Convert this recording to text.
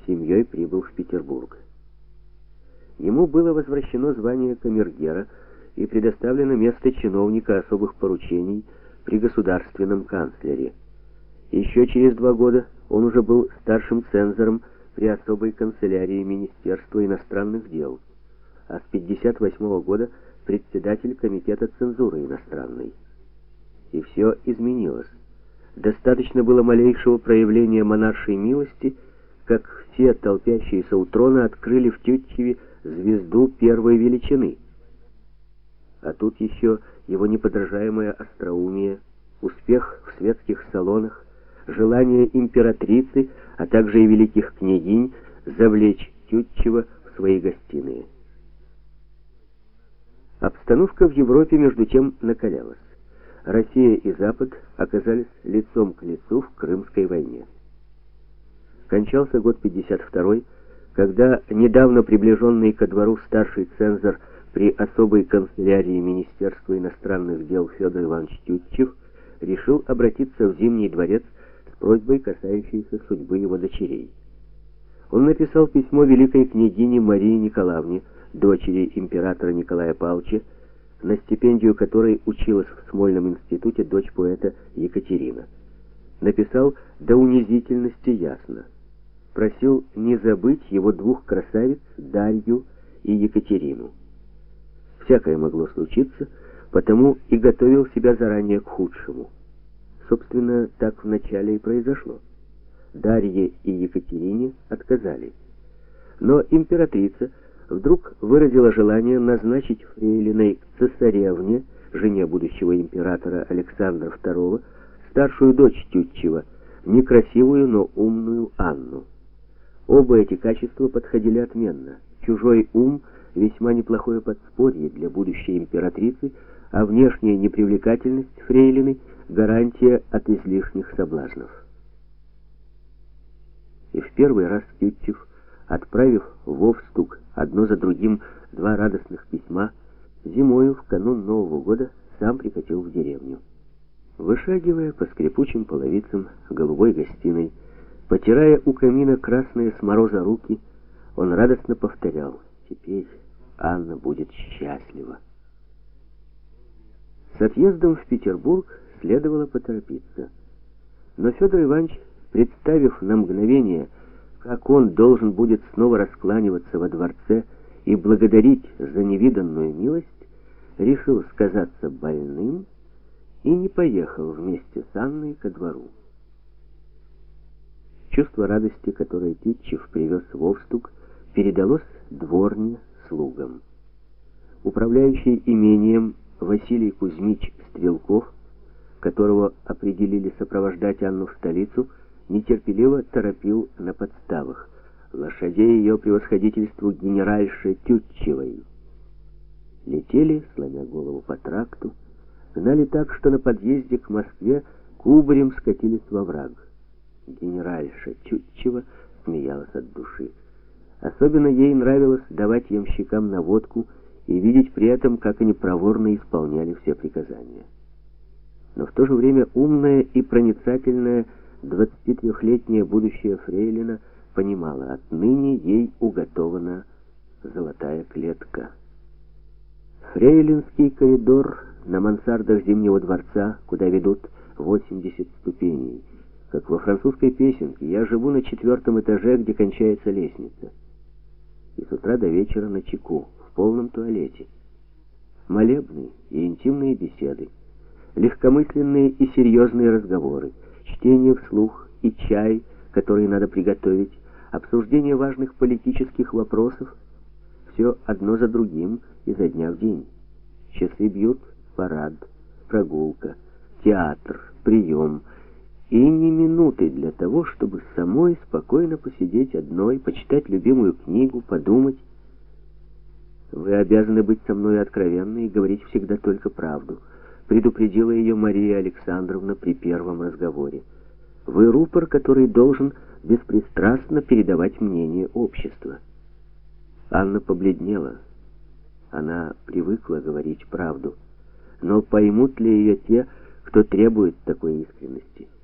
с семьей прибыл в Петербург. Ему было возвращено звание камергера и предоставлено место чиновника особых поручений при государственном канцлере. Еще через 2 года он уже был старшим цензором при особой канцелярии Министерства иностранных дел, а с 1958 года председатель комитета цензуры иностранной. И все изменилось. Достаточно было малейшего проявления монаршей милости, как все толпящиеся у трона открыли в Тютчеве звезду первой величины. А тут еще его неподражаемое остроумие, успех в светских салонах, желание императрицы, а также и великих княгинь завлечь Тютчева в свои гостиные. Обстановка в Европе между тем накалялась. Россия и Запад оказались лицом к лицу в Крымской войне. Кончался год 52-й, когда недавно приближенный ко двору старший цензор при особой канцелярии Министерства иностранных дел Федор Иванович Тютчев решил обратиться в Зимний дворец с просьбой, касающейся судьбы его дочерей. Он написал письмо великой княгине Марии Николаевне, дочери императора Николая Павловича, на стипендию которой училась в Смольном институте дочь поэта Екатерина. Написал до унизительности ясно. Просил не забыть его 2 красавиц, Дарью и Екатерину. Всякое могло случиться, потому и готовил себя заранее к худшему. Собственно, так вначале и произошло. Дарье и Екатерине отказали. Но императрица вдруг выразила желание назначить фрейлиной цесаревне, жене будущего императора Александра II, старшую дочь Тютчева, некрасивую, но умную Анну. Оба эти качества подходили отменно. Чужой ум — весьма неплохое подспорье для будущей императрицы, а внешняя непривлекательность фрейлины — гарантия от излишних соблазнов. И в первый раз Тютчев, отправив в Овстук одно за другим 2 радостных письма, зимою в канун Нового года сам прикатил в деревню. Вышагивая по скрипучим половицам голубой гостиной, потирая у камина красные с мороза руки, он радостно повторял: «Теперь Анна будет счастлива». С отъездом в Петербург следовало поторопиться. Но Федор Иванович, представив на мгновение, как он должен будет снова раскланиваться во дворце и благодарить за невиданную милость, решил сказаться больным и не поехал вместе с Анной ко двору. Чувство радости, которое Тютчев привез в Овстук, передалось дворне, слугам. Управляющий имением Василий Кузьмич Стрелков, которого определили сопровождать Анну в столицу, нетерпеливо торопил на подставах: лошадей ее превосходительству генеральше Тютчевой. Летели, сломя голову по тракту, гнали так, что на подъезде к Москве кубарем скатились во враг. Генеральша Тютчева смеялась от души. Особенно ей нравилось давать ямщикам наводку и видеть при этом, как они проворно исполняли все приказания. Но в то же время умная и проницательная 23-летняя будущая фрейлина понимала: отныне ей уготована золотая клетка. Фрейлинский коридор на мансардах Зимнего дворца, куда ведут 80 ступеней. Как во французской песенке: «Я живу на 4-м этаже, где кончается лестница». И с утра до вечера начеку, в полном туалете. Молебны и интимные беседы, легкомысленные и серьезные разговоры, чтение вслух и чай, который надо приготовить, обсуждение важных политических вопросов — все одно за другим изо дня в день. Часы бьют, парад, прогулка, театр, прием — и ни минуты для того, чтобы самой спокойно посидеть одной, почитать любимую книгу, подумать. «Вы обязаны быть со мной откровенны и говорить всегда только правду», предупредила ее Мария Александровна при первом разговоре. «Вы рупор, который должен беспристрастно передавать мнение общества». Анна побледнела. Она привыкла говорить правду. Но поймут ли ее те, кто требует такой искренности?